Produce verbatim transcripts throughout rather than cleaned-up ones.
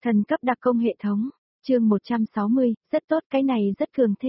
Thần cấp đặc công hệ thống, chương một trăm sáu mươi, rất tốt, cái này rất cường thế.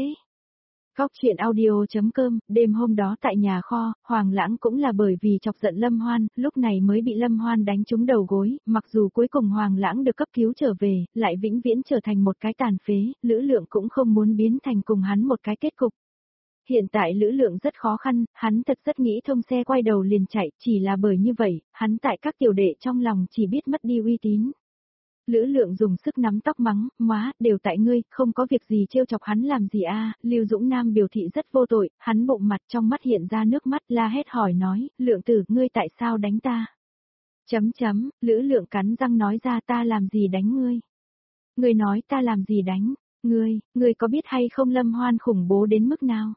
Góc truyện audio.com, đêm hôm đó tại nhà kho, Hoàng Lãng cũng là bởi vì chọc giận Lâm Hoan, lúc này mới bị Lâm Hoan đánh trúng đầu gối, mặc dù cuối cùng Hoàng Lãng được cấp cứu trở về, lại vĩnh viễn trở thành một cái tàn phế, Lữ Lượng cũng không muốn biến thành cùng hắn một cái kết cục. Hiện tại Lữ Lượng rất khó khăn, hắn thật rất nghĩ thông xe quay đầu liền chạy, chỉ là bởi như vậy, hắn tại các tiểu đệ trong lòng chỉ biết mất đi uy tín. Lữ Lượng dùng sức nắm tóc mắng, "Móa, đều tại ngươi, không có việc gì trêu chọc hắn làm gì a?" Lưu Dũng Nam biểu thị rất vô tội, hắn bụng mặt trong mắt hiện ra nước mắt, la hét hỏi nói, "Lượng tử, ngươi tại sao đánh ta?" Chấm chấm, Lữ Lượng cắn răng nói ra, "Ta làm gì đánh ngươi?" "Ngươi nói ta làm gì đánh? Ngươi, ngươi có biết hay không Lâm Hoan khủng bố đến mức nào?"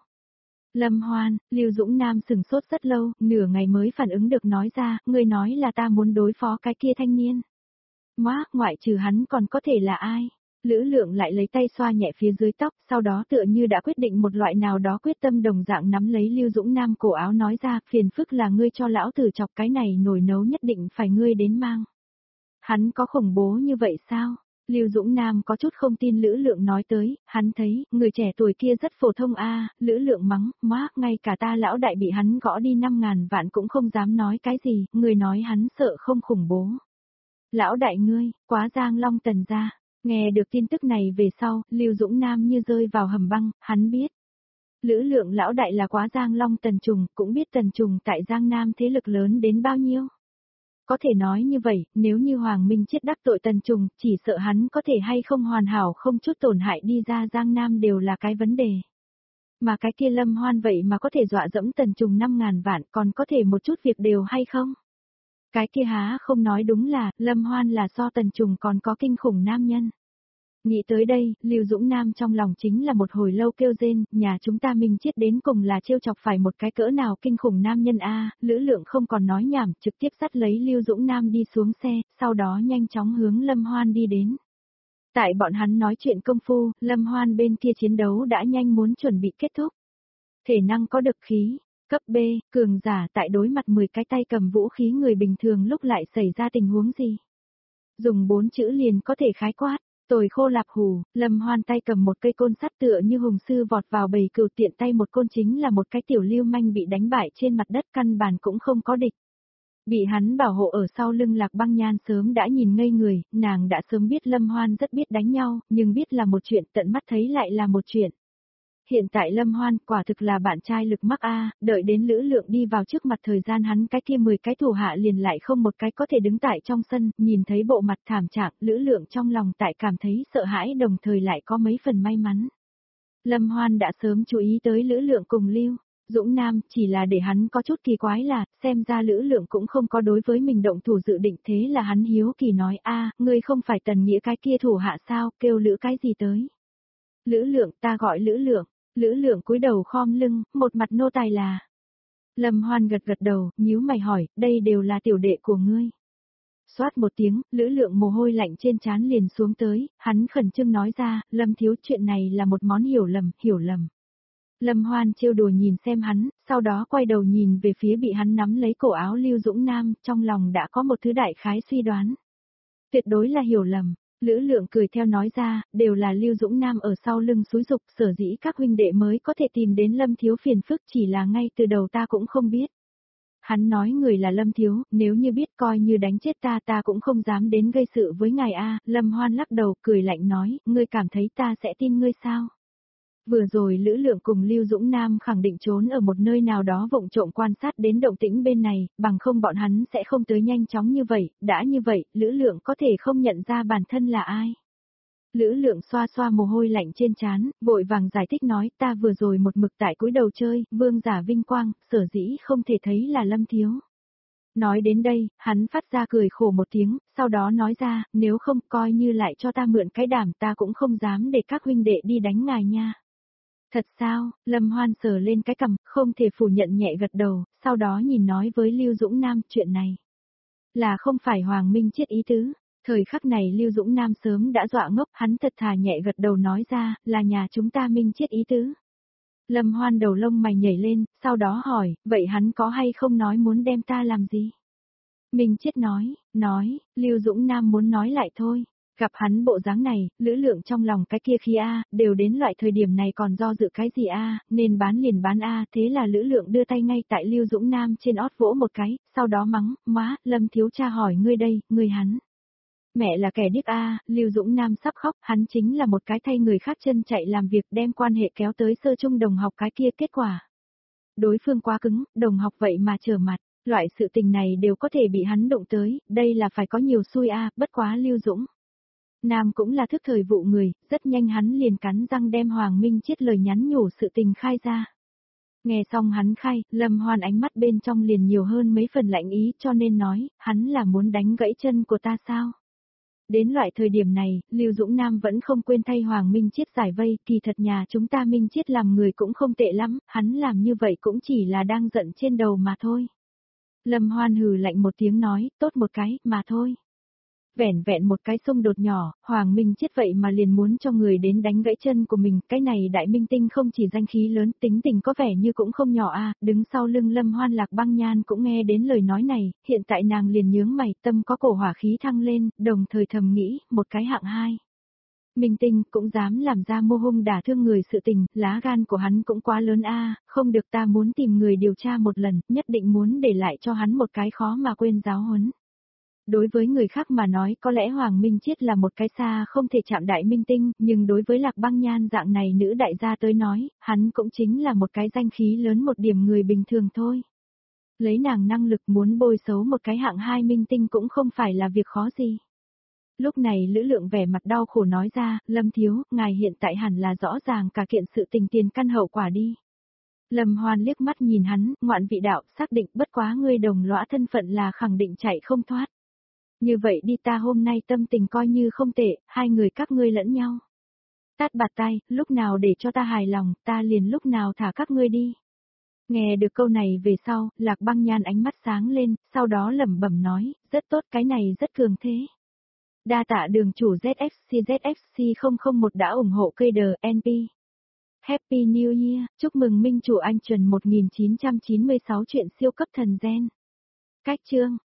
Lâm Hoan, Lưu Dũng Nam sừng sốt rất lâu, nửa ngày mới phản ứng được nói ra, "Ngươi nói là ta muốn đối phó cái kia thanh niên." "Móa, ngoại trừ hắn còn có thể là ai?" Lữ Lượng lại lấy tay xoa nhẹ phía dưới tóc, sau đó tựa như đã quyết định một loại nào đó quyết tâm đồng dạng nắm lấy Lưu Dũng Nam cổ áo nói ra, "Phiền phức là ngươi cho lão tử chọc cái này nồi nấu nhất định phải ngươi đến mang." "Hắn có khủng bố như vậy sao?" Lưu Dũng Nam có chút không tin Lữ Lượng nói tới, hắn thấy, người trẻ tuổi kia rất phổ thông a. Lữ Lượng mắng, "Móa, ngay cả ta lão đại bị hắn gõ đi năm ngàn vạn cũng không dám nói cái gì, người nói hắn sợ không khủng bố." "Lão đại ngươi, quá Giang Long Tần gia." Nghe được tin tức này về sau, Lưu Dũng Nam như rơi vào hầm băng, hắn biết. Lữ Lượng lão đại là quá Giang Long Tần Trùng, cũng biết Tần Trùng tại Giang Nam thế lực lớn đến bao nhiêu. Có thể nói như vậy, nếu như Hoàng Minh Chiết đắc tội Tần Trùng, chỉ sợ hắn có thể hay không hoàn hảo không chút tổn hại đi ra Giang Nam đều là cái vấn đề. Mà cái kia Lâm Hoan vậy mà có thể dọa dẫm Tần Trùng năm ngàn vạn, còn có thể một chút việc đều hay không? Cái kia há không nói đúng là, Lâm Hoan là so Tần Trùng còn có kinh khủng nam nhân. Nghĩ tới đây, Lưu Dũng Nam trong lòng chính là một hồi lâu kêu rên, nhà chúng ta Minh Chiết đến cùng là trêu chọc phải một cái cỡ nào kinh khủng nam nhân a. Lữ Lượng không còn nói nhảm, trực tiếp dắt lấy Lưu Dũng Nam đi xuống xe, sau đó nhanh chóng hướng Lâm Hoan đi đến. Tại bọn hắn nói chuyện công phu, Lâm Hoan bên kia chiến đấu đã nhanh muốn chuẩn bị kết thúc. Thể năng có được khí. Cấp B, cường giả tại đối mặt mười cái tay cầm vũ khí người bình thường lúc lại xảy ra tình huống gì? Dùng bốn chữ liền có thể khái quát, tồi khô lạp hủ. Lâm Hoan tay cầm một cây côn sắt tựa như hùng sư vọt vào bầy cừu, tiện tay một côn chính là một cái tiểu lưu manh bị đánh bại trên mặt đất, căn bản cũng không có địch. Bị hắn bảo hộ ở sau lưng Lạc Băng Nhan sớm đã nhìn ngây người, nàng đã sớm biết Lâm Hoan rất biết đánh nhau, nhưng biết là một chuyện, tận mắt thấy lại là một chuyện. Hiện tại Lâm Hoan quả thực là bạn trai lực mắc a, đợi đến Lữ Lượng đi vào trước mặt thời gian hắn cái kia mười cái thủ hạ liền lại không một cái có thể đứng tại trong sân, nhìn thấy bộ mặt thảm trạng, Lữ Lượng trong lòng tại cảm thấy sợ hãi đồng thời lại có mấy phần may mắn. Lâm Hoan đã sớm chú ý tới Lữ Lượng cùng Lưu Dũng Nam, chỉ là để hắn có chút kỳ quái là, xem ra Lữ Lượng cũng không có đối với mình động thủ dự định, thế là hắn hiếu kỳ nói, "A, ngươi không phải Tần Nghĩa cái kia thủ hạ sao, kêu Lữ cái gì tới?" "Lữ Lượng, ta gọi Lữ Lượng." Lữ Lượng cúi đầu khom lưng, một mặt nô tài là. Lâm Hoan gật gật đầu, nhíu mày hỏi, "Đây đều là tiểu đệ của ngươi?" Xoát một tiếng, Lữ Lượng mồ hôi lạnh trên trán liền xuống tới, hắn khẩn trương nói ra, "Lâm thiếu, chuyện này là một món hiểu lầm, hiểu lầm." Lâm Hoan trêu đùa nhìn xem hắn, sau đó quay đầu nhìn về phía bị hắn nắm lấy cổ áo Lưu Dũng Nam, trong lòng đã có một thứ đại khái suy đoán. Tuyệt đối là hiểu lầm. Lữ Lượng cười theo nói ra, đều là Lưu Dũng Nam ở sau lưng xúi giục, sở dĩ các huynh đệ mới có thể tìm đến Lâm thiếu phiền phức, chỉ là ngay từ đầu ta cũng không biết. Hắn nói người là Lâm thiếu, nếu như biết coi như đánh chết ta ta cũng không dám đến gây sự với ngài a. Lâm Hoan lắc đầu cười lạnh nói, "Ngươi cảm thấy ta sẽ tin ngươi sao?" Vừa rồi Lữ Lượng cùng Lưu Dũng Nam khẳng định trốn ở một nơi nào đó vụng trộm quan sát đến động tĩnh bên này, bằng không bọn hắn sẽ không tới nhanh chóng như vậy, đã như vậy, Lữ Lượng có thể không nhận ra bản thân là ai. Lữ Lượng xoa xoa mồ hôi lạnh trên trán, vội vàng giải thích nói, "Ta vừa rồi một mực tại cúi đầu chơi, vương giả vinh quang, sở dĩ không thể thấy là Lâm thiếu." Nói đến đây, hắn phát ra cười khổ một tiếng, sau đó nói ra, "Nếu không coi như lại cho ta mượn cái đảm ta cũng không dám để các huynh đệ đi đánh ngài nha." "Thật sao?" Lâm Hoan sờ lên cái cằm, không thể phủ nhận nhẹ gật đầu, sau đó nhìn nói với Lưu Dũng Nam, "Chuyện này là không phải Hoàng Minh Chiết ý tứ." Thời khắc này Lưu Dũng Nam sớm đã dọa ngốc, hắn thật thà nhẹ gật đầu nói ra, "Là nhà chúng ta Minh Chiết ý tứ." Lâm Hoan đầu lông mày nhảy lên, sau đó hỏi, "Vậy hắn có hay không nói muốn đem ta làm gì?" Minh Chiết nói, nói, Lưu Dũng Nam muốn nói lại thôi. Gặp hắn bộ dáng này, Lữ Lượng trong lòng cái kia khi a, đều đến loại thời điểm này còn do dự cái gì a, nên bán liền bán a, thế là Lữ Lượng đưa tay ngay tại Lưu Dũng Nam trên ót vỗ một cái, sau đó mắng, má, Lâm thiếu cha hỏi ngươi đây, ngươi hắn. Mẹ là kẻ điếc a, Lưu Dũng Nam sắp khóc, hắn chính là một cái thay người khác chân chạy làm việc đem quan hệ kéo tới sơ trung đồng học cái kia kết quả. Đối phương quá cứng, đồng học vậy mà trở mặt, loại sự tình này đều có thể bị hắn đụng tới, đây là phải có nhiều xui a, bất quá Lưu Dũng Nam cũng là thức thời vụ người, rất nhanh hắn liền cắn răng đem Hoàng Minh Chiết lời nhắn nhủ sự tình khai ra. Nghe xong hắn khai, Lâm Hoan ánh mắt bên trong liền nhiều hơn mấy phần lạnh ý cho nên nói, hắn là muốn đánh gãy chân của ta sao? Đến loại thời điểm này, Lưu Dũng Nam vẫn không quên thay Hoàng Minh Chiết giải vây, kỳ thật nhà chúng ta Minh Chiết làm người cũng không tệ lắm, hắn làm như vậy cũng chỉ là đang giận trên đầu mà thôi. Lâm Hoan hừ lạnh một tiếng nói, tốt một cái, mà thôi. Vẻn vẹn một cái xung đột nhỏ, Hoàng Minh Chiết vậy mà liền muốn cho người đến đánh gãy chân của mình, cái này đại minh tinh không chỉ danh khí lớn, tính tình có vẻ như cũng không nhỏ a, đứng sau lưng Lâm Hoan Lạc Băng Nhan cũng nghe đến lời nói này, hiện tại nàng liền nhướng mày, tâm có cổ hỏa khí thăng lên, đồng thời thầm nghĩ, một cái hạng hai. Minh tinh cũng dám làm ra mô hung đả thương người sự tình, lá gan của hắn cũng quá lớn a, không được ta muốn tìm người điều tra một lần, nhất định muốn để lại cho hắn một cái khó mà quên giáo huấn. Đối với người khác mà nói có lẽ Hoàng Minh Chiết là một cái xa không thể chạm đại minh tinh, nhưng đối với Lạc Băng Nhan dạng này nữ đại gia tới nói, hắn cũng chính là một cái danh khí lớn một điểm người bình thường thôi. Lấy nàng năng lực muốn bôi xấu một cái hạng hai minh tinh cũng không phải là việc khó gì. Lúc này Lữ Lượng vẻ mặt đau khổ nói ra, Lâm thiếu, ngài hiện tại hẳn là rõ ràng cả kiện sự tình tiền căn hậu quả đi. Lâm Hoan liếc mắt nhìn hắn, ngoạn vị đạo, xác định bất quá ngươi đồng lõa thân phận là khẳng định chạy không thoát. Như vậy đi ta hôm nay tâm tình coi như không tệ, hai người các ngươi lẫn nhau. Tát bạt tay, lúc nào để cho ta hài lòng, ta liền lúc nào thả các ngươi đi. Nghe được câu này về sau, Lạc Băng Nhan ánh mắt sáng lên, sau đó lẩm bẩm nói, rất tốt, cái này rất cường thế. Đa tạ đường chủ Z F C Z F C không không một đã ủng hộ cây đờ en pê. Happy New Year, chúc mừng minh chủ anh Trần một nghìn chín trăm chín mươi sáu chuyện siêu cấp thần gen. Cách chương